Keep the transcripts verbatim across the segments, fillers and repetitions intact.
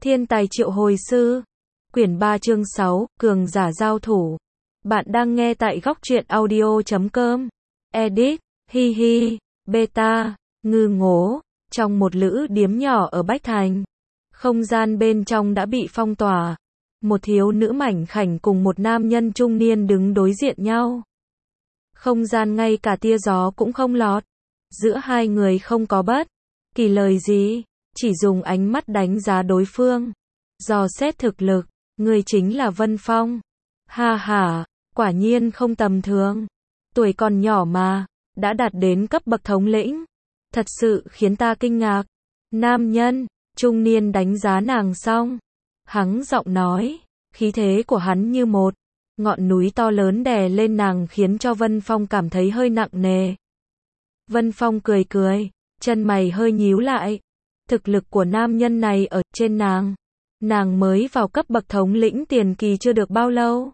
Thiên tài triệu hồi sư. Quyển ba chương sáu, cường giả giao thủ. Bạn đang nghe tại góc truyện audio chấm com. Edit, hi hi, beta, ngư ngố. Trong một lữ điếm nhỏ ở Bách Thành. Không gian bên trong đã bị phong tỏa. Một thiếu nữ mảnh khảnh cùng một nam nhân trung niên đứng đối diện nhau. Không gian ngay cả tia gió cũng không lọt. Giữa hai người không có bất kỳ lời gì, chỉ dùng ánh mắt đánh giá đối phương. Dò xét thực lực, người chính là Vân Phong. Ha ha, quả nhiên không tầm thường. Tuổi còn nhỏ mà, đã đạt đến cấp bậc thống lĩnh. Thật sự khiến ta kinh ngạc. Nam nhân, trung niên đánh giá nàng xong. Hắng giọng nói, khí thế của hắn như một ngọn núi to lớn đè lên nàng khiến cho Vân Phong cảm thấy hơi nặng nề. Vân Phong cười cười, chân mày hơi nhíu lại. Thực lực của nam nhân này ở trên nàng. Nàng mới vào cấp bậc thống lĩnh tiền kỳ chưa được bao lâu.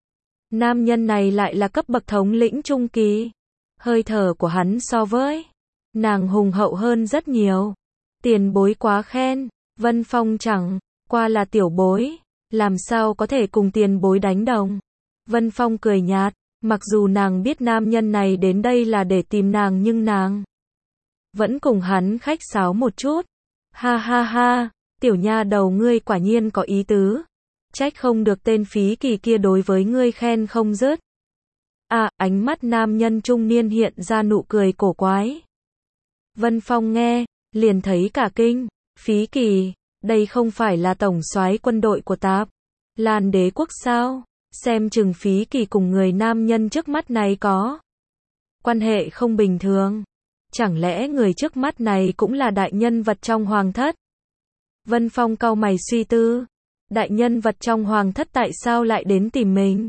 Nam nhân này lại là cấp bậc thống lĩnh trung kỳ. Hơi thở của hắn so với nàng hùng hậu hơn rất nhiều. Tiền bối quá khen, Vân Phong chẳng qua là tiểu bối, làm sao có thể cùng tiền bối đánh đồng. Vân Phong cười nhạt, mặc dù nàng biết nam nhân này đến đây là để tìm nàng nhưng nàng vẫn cùng hắn khách sáo một chút. Ha ha ha, tiểu nha đầu ngươi quả nhiên có ý tứ. Trách không được tên Phí Kỳ kia đối với ngươi khen không dứt. À, ánh mắt nam nhân trung niên hiện ra nụ cười cổ quái. Vân Phong nghe, liền thấy cả kinh. Phí Kỳ, đây không phải là tổng soái quân đội của Tạp Lan Đế quốc sao? Xem chừng Phí Kỳ cùng người nam nhân trước mắt này có quan hệ không bình thường. Chẳng lẽ người trước mắt này cũng là đại nhân vật trong hoàng thất? Vân Phong cau mày suy tư. Đại nhân vật trong hoàng thất tại sao lại đến tìm mình?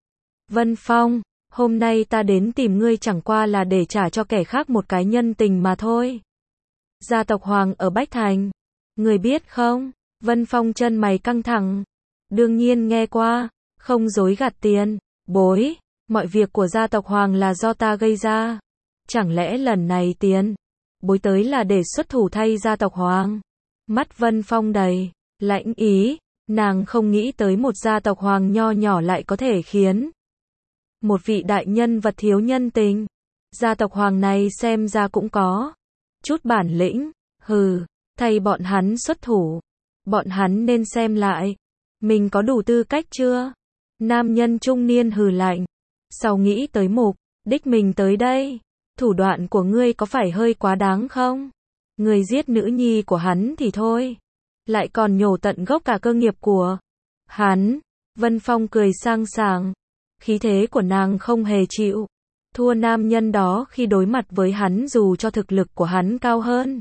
Vân Phong, hôm nay ta đến tìm ngươi chẳng qua là để trả cho kẻ khác một cái nhân tình mà thôi. Gia tộc Hoàng ở Bách Thành. Người biết không? Vân Phong chân mày căng thẳng. Đương nhiên nghe qua, không dối gạt tiền bối. Mọi việc của gia tộc Hoàng là do ta gây ra. Chẳng lẽ lần này tiền bối tới là để xuất thủ thay gia tộc Hoàng? Mắt Vân Phong đầy lãnh ý. Nàng không nghĩ tới một gia tộc Hoàng nho nhỏ lại có thể khiến một vị đại nhân vật thiếu nhân tình. Gia tộc Hoàng này xem ra cũng có chút bản lĩnh. Hừ, thay bọn hắn xuất thủ. Bọn hắn nên xem lại mình có đủ tư cách chưa? Nam nhân trung niên hừ lạnh. Sau nghĩ tới mục đích mình tới đây, thủ đoạn của ngươi có phải hơi quá đáng không? Ngươi giết nữ nhi của hắn thì thôi, lại còn nhổ tận gốc cả cơ nghiệp của hắn. Vân Phong cười sang sảng. Khí thế của nàng không hề chịu thua nam nhân đó khi đối mặt với hắn dù cho thực lực của hắn cao hơn.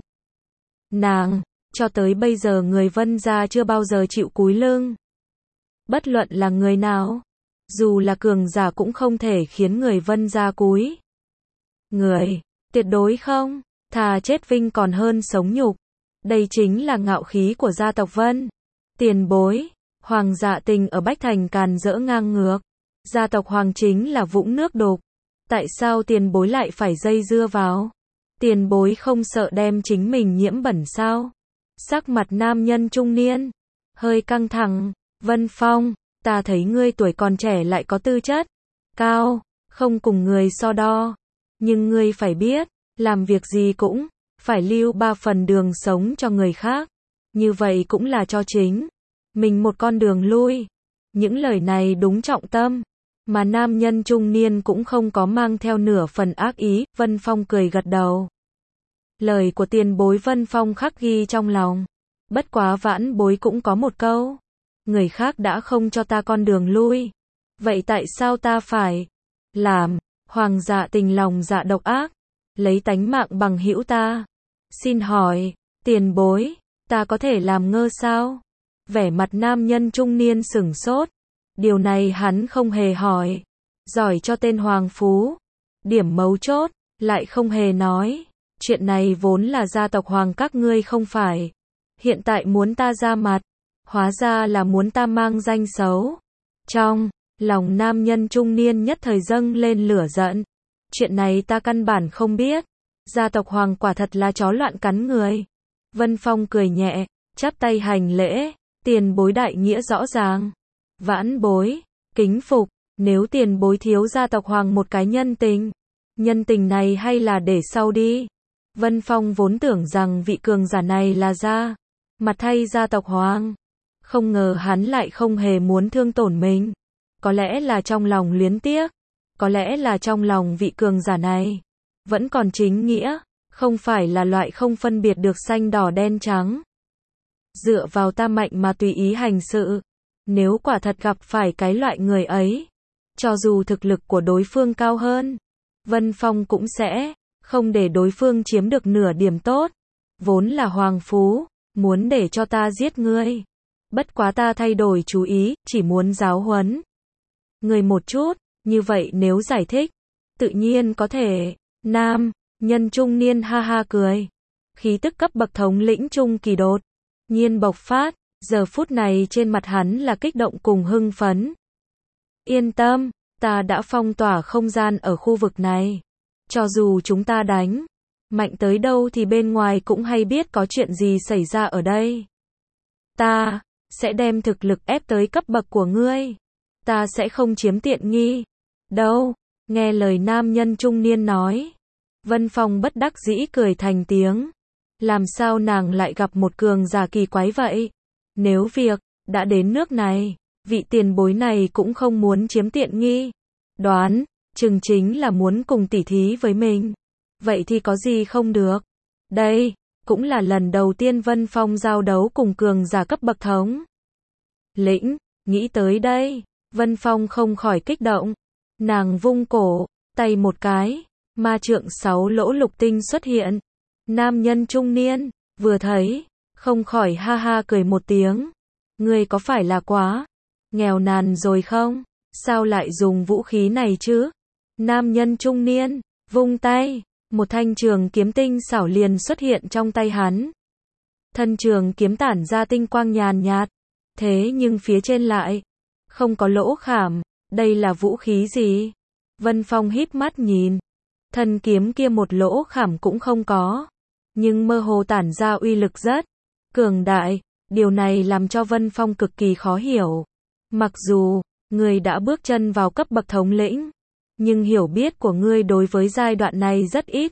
Nàng, cho tới bây giờ người Vân gia chưa bao giờ chịu cúi lưng. Bất luận là người nào, dù là cường giả cũng không thể khiến người Vân gia cúi người. Tuyệt đối không, thà chết vinh còn hơn sống nhục. Đây chính là ngạo khí của gia tộc Vân. Tiền bối, Hoàng Dạ Tình ở Bách Thành càn rỡ ngang ngược. Gia tộc Hoàng chính là vũng nước đục. Tại sao tiền bối lại phải dây dưa vào? Tiền bối không sợ đem chính mình nhiễm bẩn sao? Sắc mặt nam nhân trung niên hơi căng thẳng. Vân Phong, ta thấy ngươi tuổi còn trẻ lại có tư chất cao, không cùng người so đo. Nhưng ngươi phải biết, làm việc gì cũng phải lưu ba phần đường sống cho người khác. Như vậy cũng là cho chính mình một con đường lui. Những lời này đúng trọng tâm, mà nam nhân trung niên cũng không có mang theo nửa phần ác ý. Vân Phong cười gật đầu. Lời của tiền bối Vân Phong khắc ghi trong lòng. Bất quá vãn bối cũng có một câu. Người khác đã không cho ta con đường lui, vậy tại sao ta phải làm? Hoàng Dạ Tình lòng dạ độc ác, lấy tánh mạng bằng hữu ta. Xin hỏi, tiền bối, ta có thể làm ngơ sao? Vẻ mặt nam nhân trung niên sửng sốt. Điều này hắn không hề hỏi. Giỏi cho tên Hoàng Phú. Điểm mấu chốt, lại không hề nói. Chuyện này vốn là gia tộc Hoàng các ngươi không phải. Hiện tại muốn ta ra mặt. Hóa ra là muốn ta mang danh xấu. Trong lòng nam nhân trung niên nhất thời dâng lên lửa giận. Chuyện này ta căn bản không biết. Gia tộc Hoàng quả thật là chó loạn cắn người. Vân Phong cười nhẹ, chắp tay hành lễ. Tiền bối đại nghĩa rõ ràng. Vãn bối, kính phục, nếu tiền bối thiếu gia tộc Hoàng một cái nhân tình, nhân tình này hay là để sau đi. Vân Phong vốn tưởng rằng vị cường giả này là ra mặt thay gia tộc Hoàng, không ngờ hắn lại không hề muốn thương tổn mình. Có lẽ là trong lòng luyến tiếc, có lẽ là trong lòng vị cường giả này vẫn còn chính nghĩa, không phải là loại không phân biệt được xanh đỏ đen trắng. Dựa vào tam mạnh mà tùy ý hành sự, nếu quả thật gặp phải cái loại người ấy, cho dù thực lực của đối phương cao hơn, Vân Phong cũng sẽ không để đối phương chiếm được nửa điểm tốt. Vốn là hoàng phú, muốn để cho ta giết ngươi. Bất quá ta thay đổi chú ý, chỉ muốn giáo huấn người một chút, như vậy nếu giải thích, tự nhiên có thể. Nam nhân trung niên ha ha cười, khí tức cấp bậc thống lĩnh trung kỳ đột nhiên bộc phát, giờ phút này trên mặt hắn là kích động cùng hưng phấn. Yên tâm, ta đã phong tỏa không gian ở khu vực này, cho dù chúng ta đánh mạnh tới đâu thì bên ngoài cũng hay biết có chuyện gì xảy ra ở đây. Ta sẽ đem thực lực ép tới cấp bậc của ngươi, ta sẽ không chiếm tiện nghi đâu. Nghe lời nam nhân trung niên nói, Vân Phong bất đắc dĩ cười thành tiếng. Làm sao nàng lại gặp một cường giả kỳ quái vậy? Nếu việc đã đến nước này, vị tiền bối này cũng không muốn chiếm tiện nghi. Đoán, chừng chính là muốn cùng tỉ thí với mình. Vậy thì có gì không được? Đây, cũng là lần đầu tiên Vân Phong giao đấu cùng cường giả cấp bậc thống lĩnh. Nghĩ tới đây, Vân Phong không khỏi kích động. Nàng vung cổ, tay một cái, ma trượng sáu lỗ lục tinh xuất hiện. Nam nhân trung niên, vừa thấy, không khỏi ha ha cười một tiếng. Ngươi có phải là quá nghèo nàn rồi không? Sao lại dùng vũ khí này chứ? Nam nhân trung niên, vung tay, một thanh trường kiếm tinh xảo liền xuất hiện trong tay hắn. Thân trường kiếm tản ra tinh quang nhàn nhạt, thế nhưng phía trên lại không có lỗ khảm. Đây là vũ khí gì? Vân Phong híp mắt nhìn, thân kiếm kia một lỗ khảm cũng không có, nhưng mơ hồ tản ra uy lực rất cường đại. Điều này làm cho Vân Phong cực kỳ khó hiểu. Mặc dù người đã bước chân vào cấp bậc thống lĩnh, nhưng hiểu biết của ngươi đối với giai đoạn này rất ít.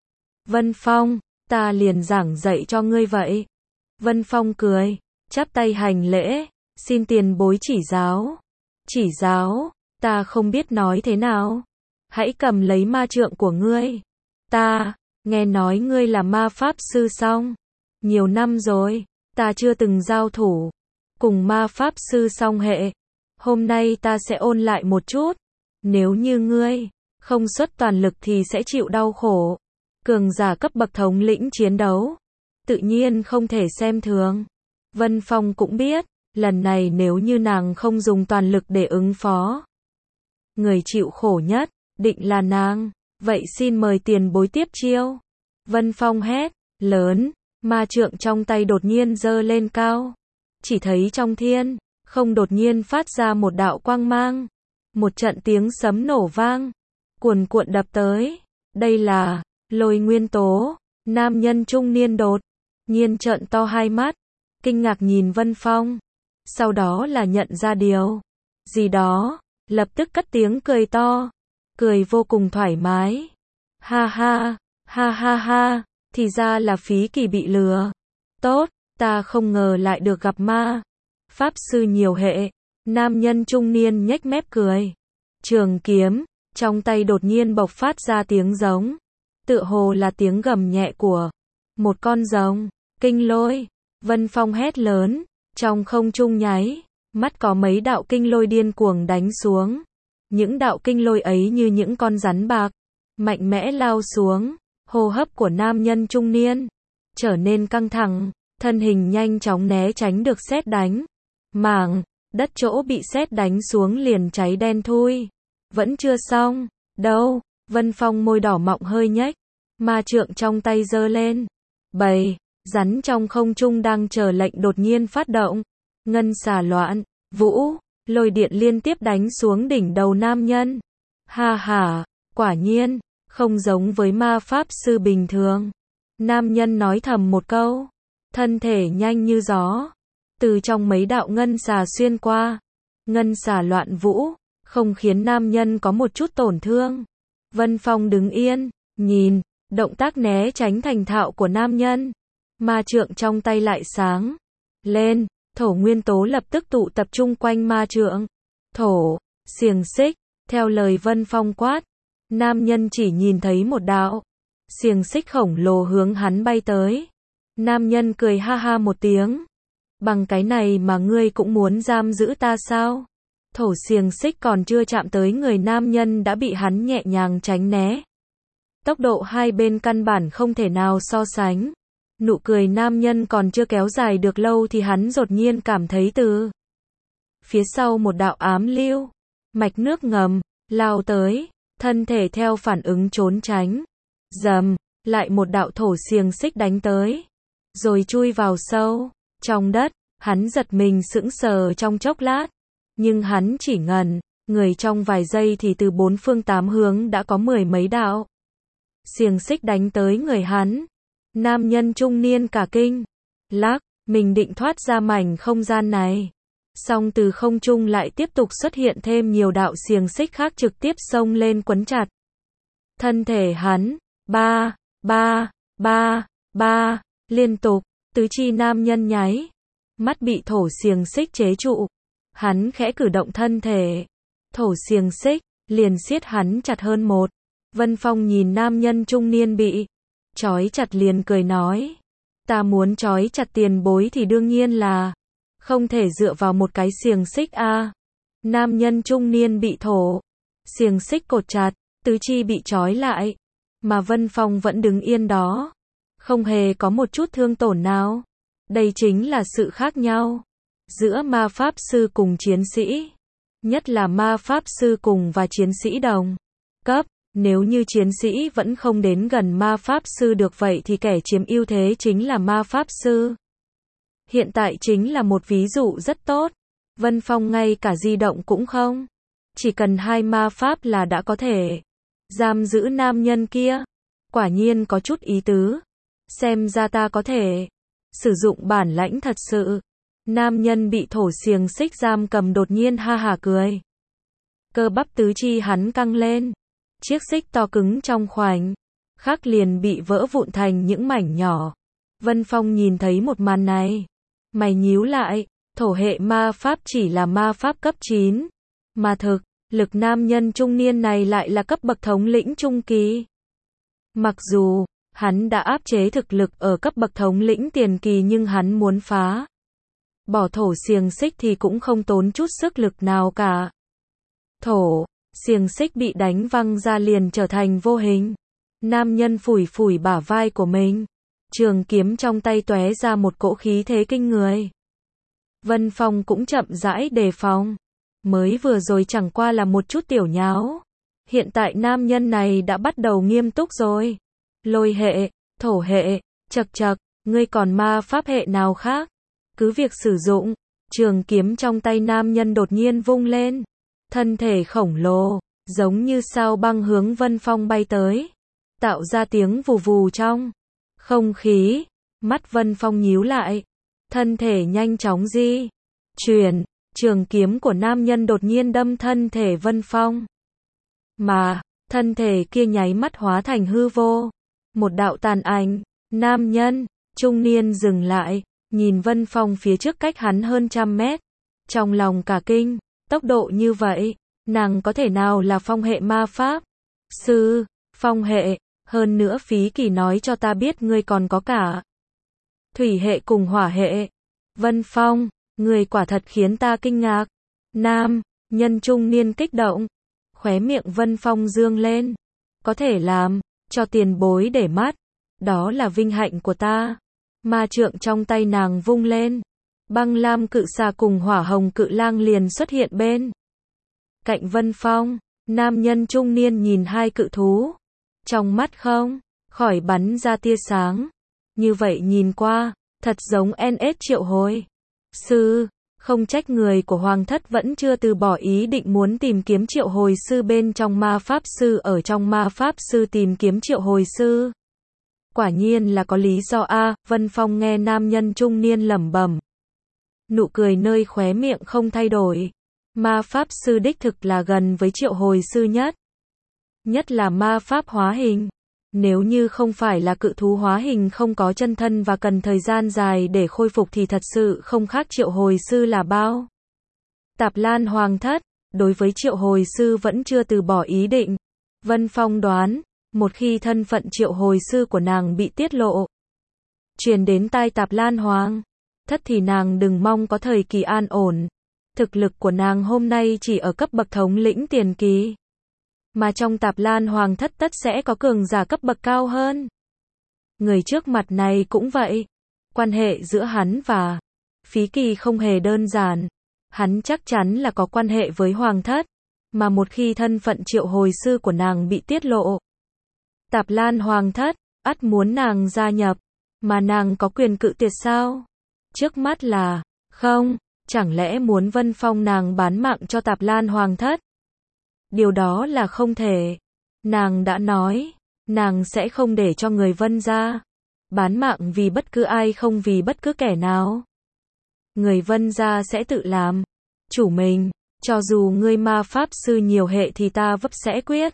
Vân Phong, ta liền giảng dạy cho ngươi vậy. Vân Phong cười, chắp tay hành lễ, xin tiền bối chỉ giáo. Chỉ giáo, ta không biết nói thế nào. Hãy cầm lấy ma trượng của ngươi. Ta nghe nói ngươi là ma pháp sư song. Nhiều năm rồi, ta chưa từng giao thủ cùng ma pháp sư song hệ. Hôm nay ta sẽ ôn lại một chút. Nếu như ngươi không xuất toàn lực thì sẽ chịu đau khổ. Cường giả cấp bậc thống lĩnh chiến đấu, tự nhiên không thể xem thường. Vân Phong cũng biết, lần này nếu như nàng không dùng toàn lực để ứng phó, người chịu khổ nhất định là nàng. Vậy xin mời tiền bối tiếp chiêu. Vân Phong hét lớn, ma trượng trong tay đột nhiên giơ lên cao. Chỉ thấy trong thiên không đột nhiên phát ra một đạo quang mang. Một trận tiếng sấm nổ vang, cuồn cuộn đập tới. Đây là lôi nguyên tố. Nam nhân trung niên đột nhiên trợn to hai mắt, kinh ngạc nhìn Vân Phong. Sau đó là nhận ra điều gì đó, lập tức cất tiếng cười to, cười vô cùng thoải mái. Ha ha, ha ha ha, thì ra là Phí Kỳ bị lừa. Tốt, ta không ngờ lại được gặp ma pháp sư nhiều hệ. Nam nhân trung niên nhếch mép cười. Trường kiếm trong tay đột nhiên bộc phát ra tiếng giống, tựa hồ là tiếng gầm nhẹ của một con rồng. Kinh lôi. Vân Phong hét lớn, trong không trung nháy mắt có mấy đạo kinh lôi điên cuồng đánh xuống. Những đạo kinh lôi ấy như những con rắn bạc, mạnh mẽ lao xuống. Hô hấp của nam nhân trung niên trở nên căng thẳng, thân hình nhanh chóng né tránh được sét đánh. Mảng đất chỗ bị sét đánh xuống liền cháy đen thui. Vẫn chưa xong đâu. Vân Phong môi đỏ mọng hơi nhếch, ma trượng trong tay giơ lên. Bầy rắn trong không trung đang chờ lệnh đột nhiên phát động. Ngân xà loạn vũ, lôi điện liên tiếp đánh xuống đỉnh đầu nam nhân. Ha ha, quả nhiên không giống với ma pháp sư bình thường. Nam nhân nói thầm một câu, thân thể nhanh như gió, từ trong mấy đạo ngân xà xuyên qua. Ngân xà loạn vũ, không khiến nam nhân có một chút tổn thương. Vân Phong đứng yên, nhìn, động tác né tránh thành thạo của nam nhân. Ma trượng trong tay lại sáng lên, thổ nguyên tố lập tức tụ tập trung quanh ma trượng. Thổ, xiềng xích, theo lời Vân Phong quát. Nam nhân chỉ nhìn thấy một đạo xiềng xích khổng lồ hướng hắn bay tới. Nam nhân cười ha ha một tiếng. Bằng cái này mà ngươi cũng muốn giam giữ ta sao? Thổ xiềng xích còn chưa chạm tới người nam nhân đã bị hắn nhẹ nhàng tránh né. Tốc độ hai bên căn bản không thể nào so sánh. Nụ cười nam nhân còn chưa kéo dài được lâu thì hắn đột nhiên cảm thấy từ phía sau một đạo ám lưu, mạch nước ngầm, lao tới, thân thể theo phản ứng trốn tránh. Dầm, lại một đạo thổ xiềng xích đánh tới, rồi chui vào sâu trong đất. Hắn giật mình sững sờ trong chốc lát, nhưng hắn chỉ ngẩn người trong vài giây thì từ bốn phương tám hướng đã có mười mấy đạo xiềng xích đánh tới người hắn. Nam nhân trung niên cả kinh, lắc, mình định thoát ra mảnh không gian này. Song từ không trung lại tiếp tục xuất hiện thêm nhiều đạo xiềng xích khác trực tiếp xông lên quấn chặt thân thể hắn. Ba, ba, ba, ba, liên tục, tứ chi nam nhân nháy mắt bị thổ xiềng xích chế trụ. Hắn khẽ cử động thân thể, thổ xiềng xích liền siết hắn chặt hơn một. Vân Phong nhìn nam nhân trung niên bị trói chặt liền cười nói, ta muốn trói chặt tiền bối thì đương nhiên là không thể dựa vào một cái xiềng xích a. À. Nam nhân trung niên bị thổ xiềng xích cột chặt, tứ chi bị trói lại, mà Vân Phong vẫn đứng yên đó, không hề có một chút thương tổn nào. Đây chính là sự khác nhau giữa ma pháp sư cùng chiến sĩ, nhất là ma pháp sư cùng và chiến sĩ đồng cấp. Nếu như chiến sĩ vẫn không đến gần ma pháp sư được vậy thì kẻ chiếm ưu thế chính là ma pháp sư. Hiện tại chính là một ví dụ rất tốt. Vân Phong ngay cả di động cũng không, chỉ cần hai ma pháp là đã có thể giam giữ nam nhân kia. Quả nhiên có chút ý tứ. Xem ra ta có thể sử dụng bản lãnh thật sự. Nam nhân bị thổ xiềng xích giam cầm đột nhiên ha hả cười. Cơ bắp tứ chi hắn căng lên. Chiếc xích to cứng trong khoảnh khắc liền bị vỡ vụn thành những mảnh nhỏ. Vân Phong nhìn thấy một màn này, mày nhíu lại. Thổ hệ ma pháp chỉ là ma pháp cấp chín, mà thực lực nam nhân trung niên này lại là cấp bậc thống lĩnh trung kỳ. Mặc dù hắn đã áp chế thực lực ở cấp bậc thống lĩnh tiền kỳ nhưng hắn muốn phá bỏ thổ xiềng xích thì cũng không tốn chút sức lực nào cả. Thổ xiềng xích bị đánh văng ra liền trở thành vô hình. Nam nhân phủi phủi bả vai của mình, trường kiếm trong tay tóe ra một cỗ khí thế kinh người. Vân Phong cũng chậm rãi đề phòng. Mới vừa rồi chẳng qua là một chút tiểu nháo. Hiện tại nam nhân này đã bắt đầu nghiêm túc rồi. Lôi hệ, thổ hệ, chậc chậc, ngươi còn ma pháp hệ nào khác? Cứ việc sử dụng. Trường kiếm trong tay nam nhân đột nhiên vung lên. Thân thể khổng lồ, giống như sao băng hướng Vân Phong bay tới, tạo ra tiếng vù vù trong không khí. Mắt Vân Phong nhíu lại, thân thể nhanh chóng di chuyển, trường kiếm của nam nhân đột nhiên đâm thân thể Vân Phong. Mà, thân thể kia nháy mắt hóa thành hư vô. Một đạo tàn ảnh, nam nhân trung niên dừng lại, nhìn Vân Phong phía trước cách hắn hơn trăm mét. Trong lòng cả kinh, tốc độ như vậy, nàng có thể nào là phong hệ ma pháp? Sư, phong hệ, hơn nữa phí kỳ nói cho ta biết ngươi còn có cả thủy hệ cùng hỏa hệ. Vân Phong, người quả thật khiến ta kinh ngạc. Nam nhân trung niên kích động, khóe miệng Vân Phong dương lên. Có thể làm cho tiền bối để mắt, đó là vinh hạnh của ta. Ma trượng trong tay nàng vung lên, băng lam cự xà cùng hỏa hồng cự lang liền xuất hiện bên cạnh Vân Phong. Nam nhân trung niên nhìn hai cự thú, trong mắt không khỏi bắn ra tia sáng. Như vậy nhìn qua, thật giống en ét triệu hồi sư. Không trách người của Hoàng thất vẫn chưa từ bỏ ý định muốn tìm kiếm triệu hồi sư bên trong ma pháp sư ở trong ma pháp sư tìm kiếm triệu hồi sư. Quả nhiên là có lý do a. Vân Phong nghe nam nhân trung niên lẩm bẩm. Nụ cười nơi khóe miệng không thay đổi. Ma pháp sư đích thực là gần với triệu hồi sư nhất. Nhất là ma pháp hóa hình. Nếu như không phải là cự thú hóa hình không có chân thân và cần thời gian dài để khôi phục thì thật sự không khác triệu hồi sư là bao. Tạp Lan Hoàng thất, đối với triệu hồi sư vẫn chưa từ bỏ ý định. Vân Phong đoán, một khi thân phận triệu hồi sư của nàng bị tiết lộ, truyền đến tai Tạp Lan Hoàng thất thì nàng đừng mong có thời kỳ an ổn. Thực lực của nàng hôm nay chỉ ở cấp bậc thống lĩnh tiền kỳ. Mà trong Tạp Lan Hoàng thất tất sẽ có cường giả cấp bậc cao hơn. Người trước mặt này cũng vậy. Quan hệ giữa hắn và Phí Kỳ không hề đơn giản. Hắn chắc chắn là có quan hệ với Hoàng thất. Mà một khi thân phận triệu hồi sư của nàng bị tiết lộ, Tạp Lan Hoàng thất ắt muốn nàng gia nhập. Mà nàng có quyền cự tuyệt sao? Trước mắt là không. Chẳng lẽ muốn Vân Phong nàng bán mạng cho Tạp Lan Hoàng thất? Điều đó là không thể. Nàng đã nói, nàng sẽ không để cho người Vân gia bán mạng vì bất cứ ai, không vì bất cứ kẻ nào. Người Vân gia sẽ tự làm chủ mình, cho dù ngươi ma pháp sư nhiều hệ thì ta vấp sẽ quyết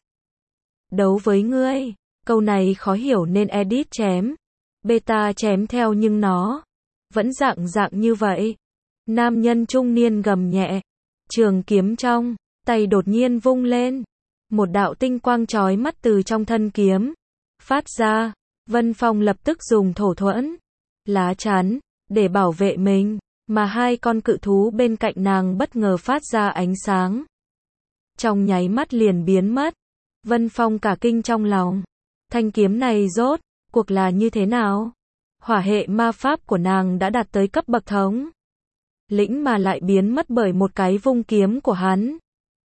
đấu với ngươi. Câu này khó hiểu nên edit chém, beta chém theo nhưng nó vẫn dạng dạng như vậy. Nam nhân trung niên gầm nhẹ, trường kiếm trong tay đột nhiên vung lên, một đạo tinh quang chói mắt từ trong thân kiếm phát ra. Vân Phong lập tức dùng thổ thuẫn lá chắn để bảo vệ mình, mà hai con cự thú bên cạnh nàng bất ngờ phát ra ánh sáng, trong nháy mắt liền biến mất. Vân Phong cả kinh trong lòng, thanh kiếm này rốt cuộc là như thế nào? Hỏa hệ ma pháp của nàng đã đạt tới cấp bậc thống lĩnh mà lại biến mất bởi một cái vung kiếm của hắn.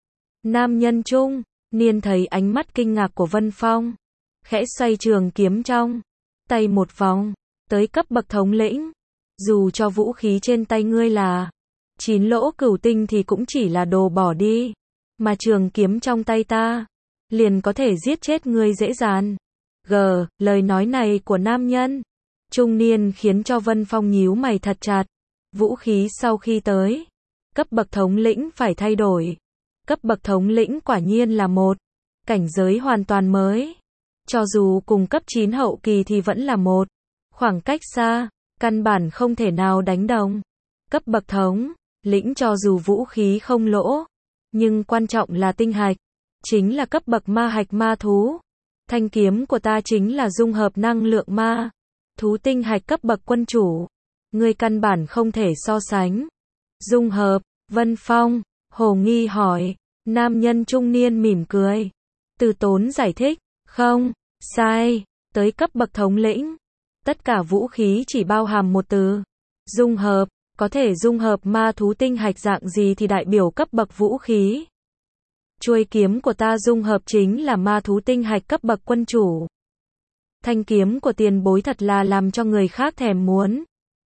Nam nhân trung niên thấy ánh mắt kinh ngạc của Vân Phong, khẽ xoay trường kiếm trong tay một vòng, tới cấp bậc thống lĩnh. Dù cho vũ khí trên tay ngươi là chín lỗ cửu tinh thì cũng chỉ là đồ bỏ đi, mà trường kiếm trong tay ta liền có thể giết chết ngươi dễ dàng. G, lời nói này của nam nhân trung niên khiến cho Vân Phong nhíu mày thật chặt. Vũ khí sau khi tới cấp bậc thống lĩnh phải thay đổi. Cấp bậc thống lĩnh quả nhiên là một cảnh giới hoàn toàn mới. Cho dù cùng cấp chín hậu kỳ thì vẫn là một khoảng cách xa, căn bản không thể nào đánh đồng. Cấp bậc thống lĩnh cho dù vũ khí không lỗ, nhưng quan trọng là tinh hạch, chính là cấp bậc ma hạch ma thú. Thanh kiếm của ta chính là dung hợp năng lượng ma thú tinh hạch cấp bậc quân chủ. Ngươi căn bản không thể so sánh. Dung hợp, Vân Phong hồ nghi hỏi. Nam nhân trung niên mỉm cười, từ tốn giải thích, không, sai, tới cấp bậc thống lĩnh, tất cả vũ khí chỉ bao hàm một từ, dung hợp. Có thể dung hợp ma thú tinh hạch dạng gì thì đại biểu cấp bậc vũ khí. Chuôi kiếm của ta dung hợp chính là ma thú tinh hạch cấp bậc quân chủ. Thanh kiếm của tiền bối thật là làm cho người khác thèm muốn.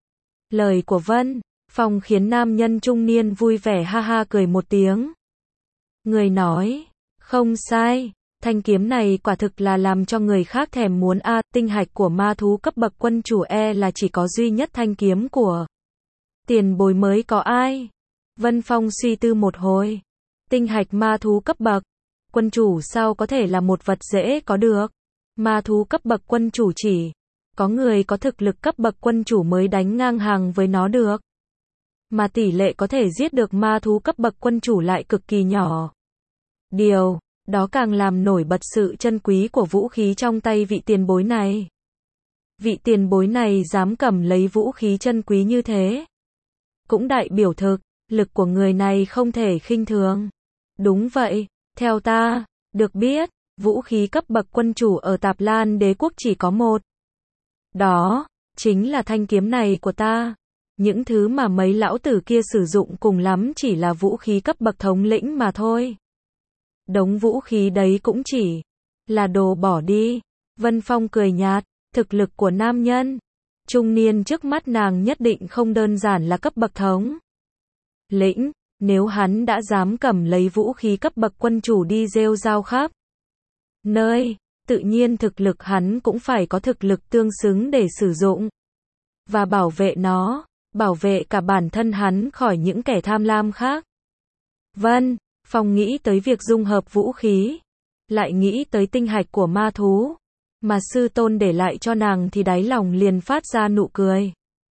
Lời của Vân Phong khiến nam nhân trung niên vui vẻ ha ha cười một tiếng. Người nói, không sai, thanh kiếm này quả thực là làm cho người khác thèm muốn a. À, tinh hạch của ma thú cấp bậc quân chủ e là chỉ có duy nhất thanh kiếm của tiền bối mới có ai. Vân Phong suy tư một hồi. Tinh hạch ma thú cấp bậc quân chủ sao có thể là một vật dễ có được. Ma thú cấp bậc quân chủ chỉ có người có thực lực cấp bậc quân chủ mới đánh ngang hàng với nó được. Mà tỷ lệ có thể giết được ma thú cấp bậc quân chủ lại cực kỳ nhỏ. Điều đó càng làm nổi bật sự chân quý của vũ khí trong tay vị tiền bối này. Vị tiền bối này dám cầm lấy vũ khí chân quý như thế, cũng đại biểu thực lực của người này không thể khinh thường. Đúng vậy, theo ta được biết, vũ khí cấp bậc quân chủ ở Tạp Lan Đế quốc chỉ có một. Đó chính là thanh kiếm này của ta. Những thứ mà mấy lão tử kia sử dụng cùng lắm chỉ là vũ khí cấp bậc thống lĩnh mà thôi. Đống vũ khí đấy cũng chỉ là đồ bỏ đi. Vân Phong cười nhạt, thực lực của nam nhân trung niên trước mắt nàng nhất định không đơn giản là cấp bậc thống lĩnh. Nếu hắn đã dám cầm lấy vũ khí cấp bậc quân chủ đi rêu rao khắp nơi, tự nhiên thực lực hắn cũng phải có thực lực tương xứng để sử dụng và bảo vệ nó. bảo vệ cả bản thân hắn khỏi những kẻ tham lam khác. Vân Phong nghĩ tới việc dung hợp vũ khí, lại nghĩ tới tinh hạch của ma thú, mà sư tôn để lại cho nàng thì đáy lòng liền phát ra nụ cười.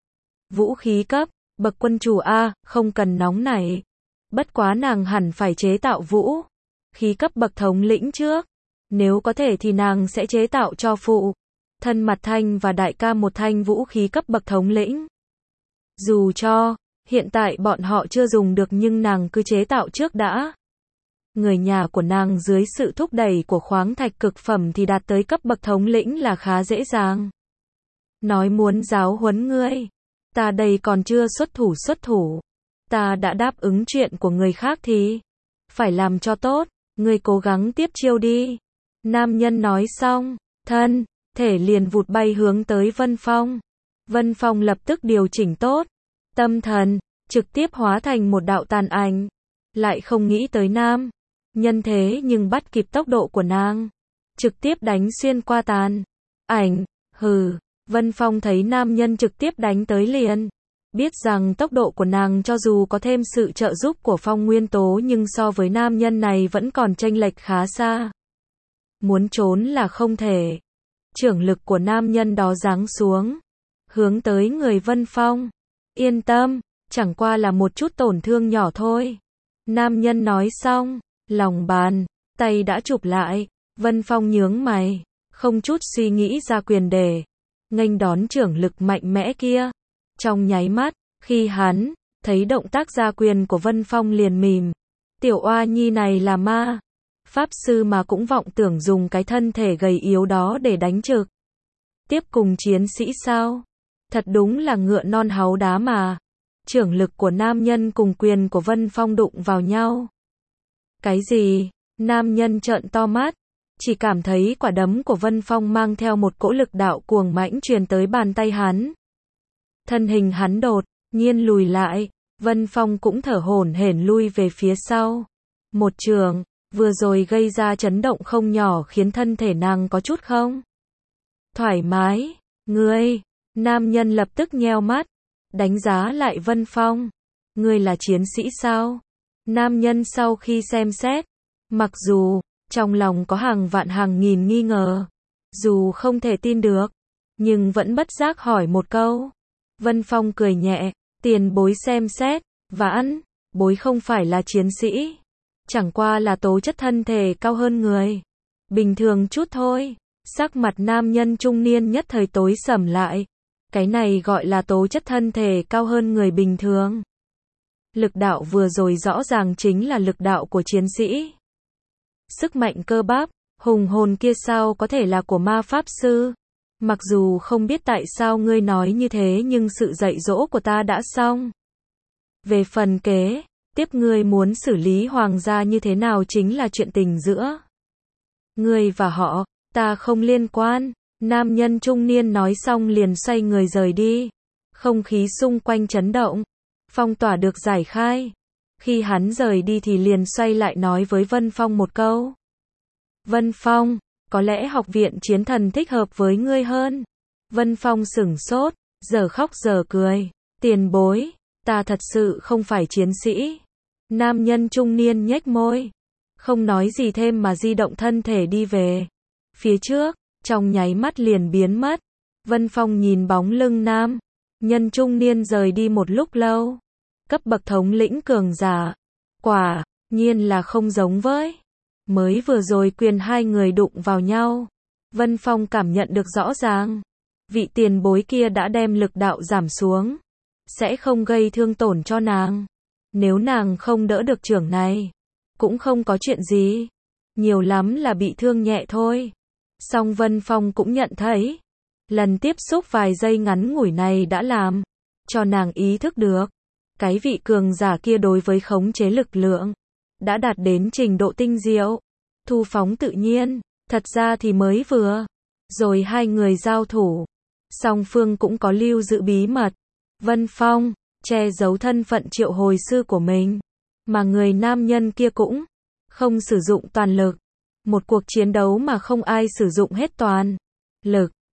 Vũ khí cấp, bậc quân chủ A, không cần nóng nảy. Bất quá nàng hẳn phải chế tạo vũ khí cấp bậc thống lĩnh trước. Nếu có thể thì nàng sẽ chế tạo cho phụ thân Mặt Thanh và đại ca một thanh vũ khí cấp bậc thống lĩnh. Dù cho hiện tại bọn họ chưa dùng được nhưng nàng cứ chế tạo trước đã. Người nhà của nàng dưới sự thúc đẩy của khoáng thạch cực phẩm thì đạt tới cấp bậc thống lĩnh là khá dễ dàng. Nói muốn giáo huấn ngươi, ta đây còn chưa xuất thủ xuất thủ. Ta đã đáp ứng chuyện của người khác thì phải làm cho tốt, ngươi cố gắng tiếp chiêu đi. Nam nhân nói xong, thân thể liền vụt bay hướng tới Vân Phong. Vân Phong lập tức điều chỉnh tốt tâm thần, trực tiếp hóa thành một đạo tàn ảnh. Lại không nghĩ tới nam nhân thế nhưng bắt kịp tốc độ của nàng, trực tiếp đánh xuyên qua tàn ảnh. Hừ, Vân Phong thấy nam nhân trực tiếp đánh tới liền biết rằng tốc độ của nàng cho dù có thêm sự trợ giúp của phong nguyên tố nhưng so với nam nhân này vẫn còn chênh lệch khá xa. Muốn trốn là không thể. Trưởng lực của nam nhân đó giáng xuống, hướng tới người Vân Phong. Yên tâm, chẳng qua là một chút tổn thương nhỏ thôi. Nam nhân nói xong, lòng bàn tay đã chụp lại. Vân Phong nhướng mày, không chút suy nghĩ ra quyền để nghênh đón trưởng lực mạnh mẽ kia. Trong nháy mắt, khi hắn thấy động tác ra quyền của Vân Phong liền mỉm. Tiểu oa nhi này là ma pháp sư mà cũng vọng tưởng dùng cái thân thể gầy yếu đó để đánh trực tiếp cùng chiến sĩ sao? Thật đúng là ngựa non háu đá mà. Trưởng lực của nam nhân cùng quyền của Vân Phong đụng vào nhau. Cái gì? Nam nhân trợn to mắt, chỉ cảm thấy quả đấm của Vân Phong mang theo một cỗ lực đạo cuồng mãnh truyền tới bàn tay hắn. Thân hình hắn đột nhiên lùi lại, Vân Phong cũng thở hổn hển lui về phía sau. Một trường vừa rồi gây ra chấn động không nhỏ khiến thân thể nàng có chút không thoải mái. Ngươi, nam nhân lập tức nheo mắt, đánh giá lại Vân Phong. Ngươi là chiến sĩ sao? Nam nhân sau khi xem xét, mặc dù trong lòng có hàng vạn hàng nghìn nghi ngờ, dù không thể tin được, nhưng vẫn bất giác hỏi một câu. Vân Phong cười nhẹ, tiền bối xem xét, vãn bối không phải là chiến sĩ. Chẳng qua là tố chất thân thể cao hơn người bình thường chút thôi. Sắc mặt nam nhân trung niên nhất thời tối sầm lại. Cái này gọi là tố chất thân thể cao hơn người bình thường. Lực đạo vừa rồi rõ ràng chính là lực đạo của chiến sĩ. Sức mạnh cơ bắp, hùng hồn kia sao có thể là của ma pháp sư? Mặc dù không biết tại sao ngươi nói như thế nhưng sự dạy dỗ của ta đã xong. Về phần kế tiếp ngươi muốn xử lý hoàng gia như thế nào chính là chuyện tình giữa ngươi và họ, ta không liên quan. Nam nhân trung niên nói xong liền xoay người rời đi. Không khí xung quanh chấn động, phong tỏa được giải khai. Khi hắn rời đi thì liền xoay lại nói với Vân Phong một câu. Vân Phong, có lẽ học viện chiến thần thích hợp với ngươi hơn. Vân Phong sửng sốt, giờ khóc giờ cười. Tiền bối, ta thật sự không phải chiến sĩ. Nam nhân trung niên nhếch môi, không nói gì thêm mà di động thân thể đi về phía trước, trong nháy mắt liền biến mất. Vân Phong nhìn bóng lưng nam nhân trung niên rời đi một lúc lâu. Cấp bậc thống lĩnh cường giả, quả nhiên là không giống với mới vừa rồi quyền hai người đụng vào nhau. Vân Phong cảm nhận được rõ ràng, vị tiền bối kia đã đem lực đạo giảm xuống, sẽ không gây thương tổn cho nàng. Nếu nàng không đỡ được trưởng này, cũng không có chuyện gì, nhiều lắm là bị thương nhẹ thôi. Song Vân Phong cũng nhận thấy, lần tiếp xúc vài giây ngắn ngủi này đã làm cho nàng ý thức được, cái vị cường giả kia đối với khống chế lực lượng đã đạt đến trình độ tinh diệu, thu phóng tự nhiên. Thật ra thì mới vừa rồi hai người giao thủ, song phương cũng có lưu giữ bí mật. Vân Phong che giấu thân phận triệu hồi sư của mình, mà người nam nhân kia cũng không sử dụng toàn lực. Một cuộc chiến đấu mà không ai sử dụng hết toàn lực,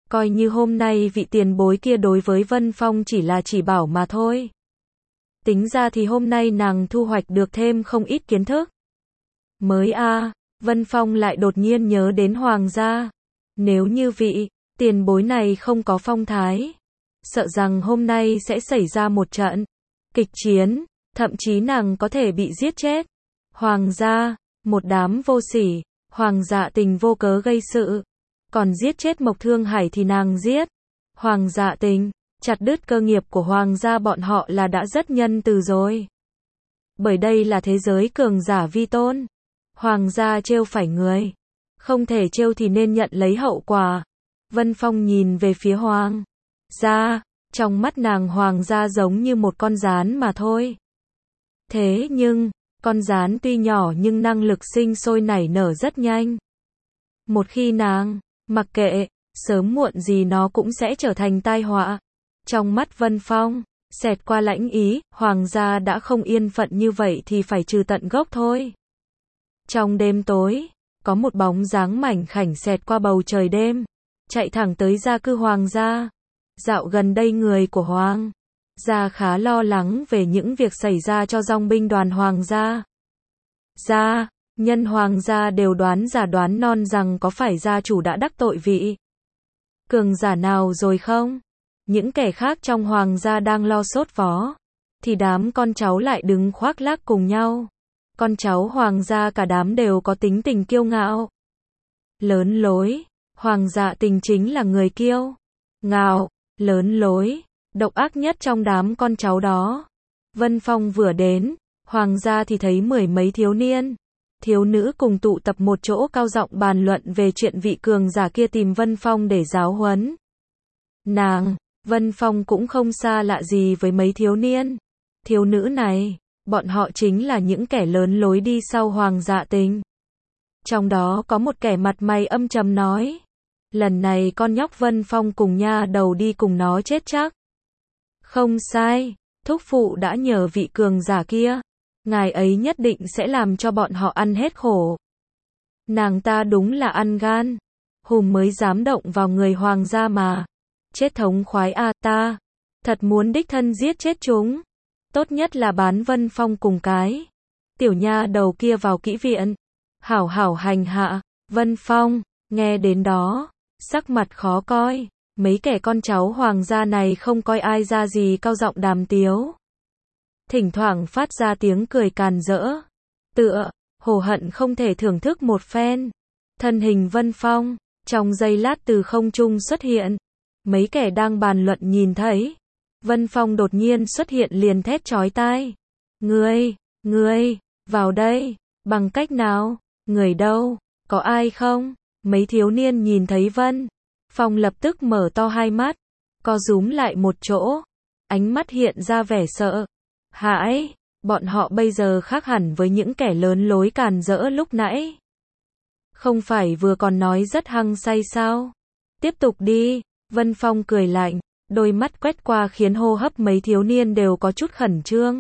Coi như hôm nay vị tiền bối kia đối với Vân Phong chỉ là chỉ bảo mà thôi. Tính ra thì hôm nay nàng thu hoạch được thêm không ít kiến thức. Mới a, à, Vân Phong lại đột nhiên nhớ đến Hoàng gia. Nếu như vị tiền bối này không có phong thái, sợ rằng hôm nay sẽ xảy ra một trận kịch chiến, thậm chí nàng có thể bị giết chết. Hoàng gia, một đám vô sỉ, Hoàng Dạ Tình vô cớ gây sự, còn giết chết Mộc Thương Hải thì nàng giết. Hoàng Dạ Tình, chặt đứt cơ nghiệp của Hoàng gia bọn họ là đã rất nhân từ rồi. Bởi đây là thế giới cường giả vi tôn. Hoàng gia trêu phải người, không thể trêu thì nên nhận lấy hậu quả. Vân Phong nhìn về phía Hoàng gia, trong mắt nàng Hoàng gia giống như một con gián mà thôi. Thế nhưng, con gián tuy nhỏ nhưng năng lực sinh sôi nảy nở rất nhanh. Một khi nàng mặc kệ, sớm muộn gì nó cũng sẽ trở thành tai họa. Trong mắt Vân Phong xẹt qua lãnh ý, Hoàng gia đã không yên phận như vậy thì phải trừ tận gốc thôi. Trong đêm tối, có một bóng dáng mảnh khảnh xẹt qua bầu trời đêm, chạy thẳng tới gia cư Hoàng gia. Dạo gần đây người của Hoàng gia khá lo lắng về những việc xảy ra cho dòng binh đoàn Hoàng gia. Gia nhân Hoàng gia đều đoán giả đoán non rằng có phải gia chủ đã đắc tội vị cường giả nào rồi không? Những kẻ khác trong Hoàng gia đang lo sốt vó, thì đám con cháu lại đứng khoác lác cùng nhau. Con cháu Hoàng gia cả đám đều có tính tình kiêu ngạo, lớn lối. Hoàng Dạ Tình chính là người kiêu ngạo, lớn lối, độc ác nhất trong đám con cháu đó. Vân Phong vừa đến Hoàng gia thì thấy mười mấy thiếu niên, thiếu nữ cùng tụ tập một chỗ cao giọng bàn luận về chuyện vị cường giả kia tìm Vân Phong để giáo huấn nàng. Vân Phong cũng không xa lạ gì với mấy thiếu niên, thiếu nữ này. Bọn họ chính là những kẻ lớn lối đi sau Hoàng Dạ Tình. Trong đó có một kẻ mặt mày âm trầm nói, lần này con nhóc Vân Phong cùng nha đầu đi cùng nó chết chắc. Không sai, thúc phụ đã nhờ vị cường giả kia, ngài ấy nhất định sẽ làm cho bọn họ ăn hết khổ. Nàng ta đúng là ăn gan, hùm mới dám động vào người Hoàng gia mà. Chết thống khoái a, à, ta thật muốn đích thân giết chết chúng. Tốt nhất là bán Vân Phong cùng cái tiểu nha đầu kia vào kỹ viện, hảo hảo hành hạ. Vân Phong nghe đến đó, sắc mặt khó coi. Mấy kẻ con cháu Hoàng gia này không coi ai ra gì, cao giọng đàm tiếu, thỉnh thoảng phát ra tiếng cười càn rỡ, tựa hồ hận không thể thưởng thức một phen. Thân hình Vân Phong trong giây lát từ không trung xuất hiện. Mấy kẻ đang bàn luận nhìn thấy Vân Phong đột nhiên xuất hiện liền thét chói tai, ngươi, ngươi, vào đây. Bằng cách nào? Người đâu? Có ai không? Mấy thiếu niên nhìn thấy Vân Phong lập tức mở to hai mắt, co rúm lại một chỗ, ánh mắt hiện ra vẻ sợ hãi. Bọn họ bây giờ khác hẳn với những kẻ lớn lối càn rỡ lúc nãy. Không phải vừa còn nói rất hăng say sao? Tiếp tục đi. Vân Phong cười lạnh, đôi mắt quét qua khiến hô hấp mấy thiếu niên đều có chút khẩn trương.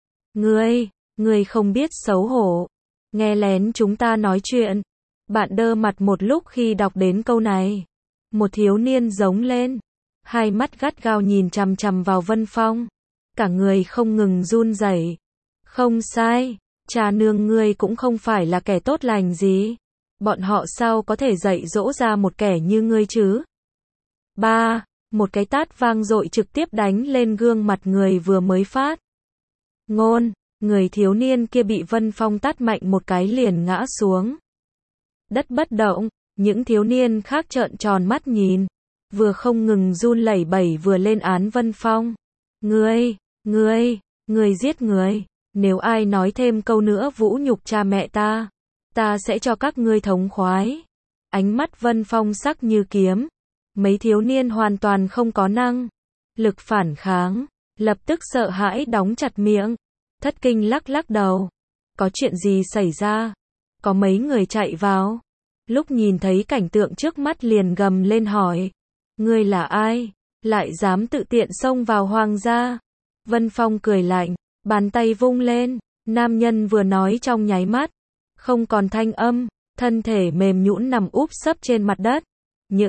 Ngươi, ngươi không biết xấu hổ, nghe lén chúng ta nói chuyện. Bạn đơ mặt một lúc khi đọc đến câu này. Một thiếu niên giống lên, hai mắt gắt gao nhìn chằm chằm vào Vân Phong, cả người không ngừng run rẩy. Không sai, cha nương ngươi cũng không phải là kẻ tốt lành gì. Bọn họ sao có thể dạy dỗ ra một kẻ như ngươi chứ? Ba, một cái tát vang dội trực tiếp đánh lên gương mặt người vừa mới phát ngôn. Người thiếu niên kia bị Vân Phong tát mạnh một cái liền ngã xuống đất bất động. Những thiếu niên khác trợn tròn mắt nhìn, vừa không ngừng run lẩy bẩy vừa lên án Vân Phong. Ngươi, ngươi, ngươi giết người. Nếu ai nói thêm câu nữa vũ nhục cha mẹ ta, ta sẽ cho các ngươi thống khoái. Ánh mắt Vân Phong sắc như kiếm. Mấy thiếu niên hoàn toàn không có năng lực phản kháng, lập tức sợ hãi đóng chặt miệng, thất kinh lắc lắc đầu. Có chuyện gì xảy ra? Có mấy người chạy vào, lúc nhìn thấy cảnh tượng trước mắt liền gầm lên hỏi, ngươi là ai? Lại dám tự tiện xông vào Hoàng gia? Vân Phong cười lạnh, bàn tay vung lên, nam nhân vừa nói trong nháy mắt, không còn thanh âm, thân thể mềm nhũn nằm úp sấp trên mặt đất. Những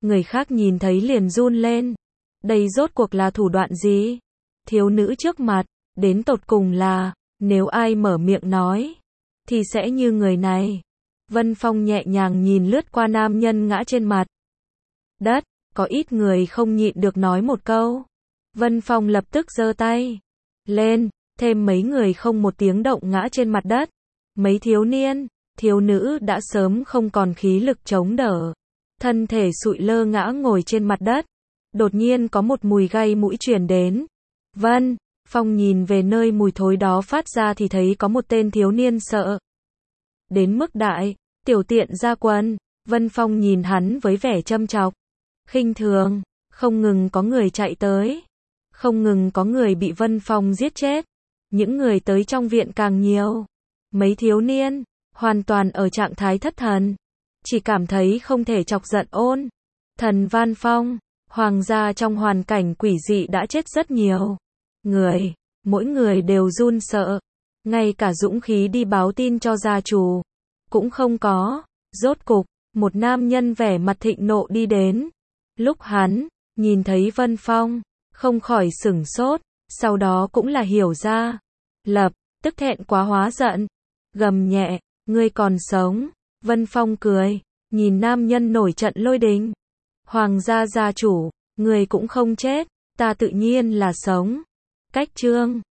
Người khác nhìn thấy liền run lên. Đây rốt cuộc là thủ đoạn gì? Thiếu nữ trước mặt, đến tột cùng là, nếu ai mở miệng nói, thì sẽ như người này. Vân Phong nhẹ nhàng nhìn lướt qua nam nhân ngã trên mặt đất, có ít người không nhịn được nói một câu. Vân Phong lập tức giơ tay lên, thêm mấy người không một tiếng động ngã trên mặt đất. Mấy thiếu niên, thiếu nữ đã sớm không còn khí lực chống đỡ, thân thể sụi lơ ngã ngồi trên mặt đất. Đột nhiên có một mùi gây mũi truyền đến. Vân Phong nhìn về nơi mùi thối đó phát ra thì thấy có một tên thiếu niên sợ đến mức đại tiểu tiện ra quần. Vân Phong nhìn hắn với vẻ châm chọc, khinh thường. Không ngừng có người chạy tới, không ngừng có người bị Vân Phong giết chết. Những người tới trong viện càng nhiều. Mấy thiếu niên hoàn toàn ở trạng thái thất thần, chỉ cảm thấy không thể chọc giận ôn thần Vân Phong. Hoàng gia trong hoàn cảnh quỷ dị đã chết rất nhiều người, mỗi người đều run sợ, ngay cả dũng khí đi báo tin cho gia chủ cũng không có. Rốt cục, một nam nhân vẻ mặt thịnh nộ đi đến. Lúc hắn nhìn thấy Vân Phong, không khỏi sửng sốt, sau đó cũng là hiểu ra, lập tức thẹn quá hóa giận, gầm nhẹ, ngươi còn sống. Vân Phong cười, nhìn nam nhân nổi trận lôi đình. Hoàng gia gia chủ, người cũng không chết, ta tự nhiên là sống. Cách chương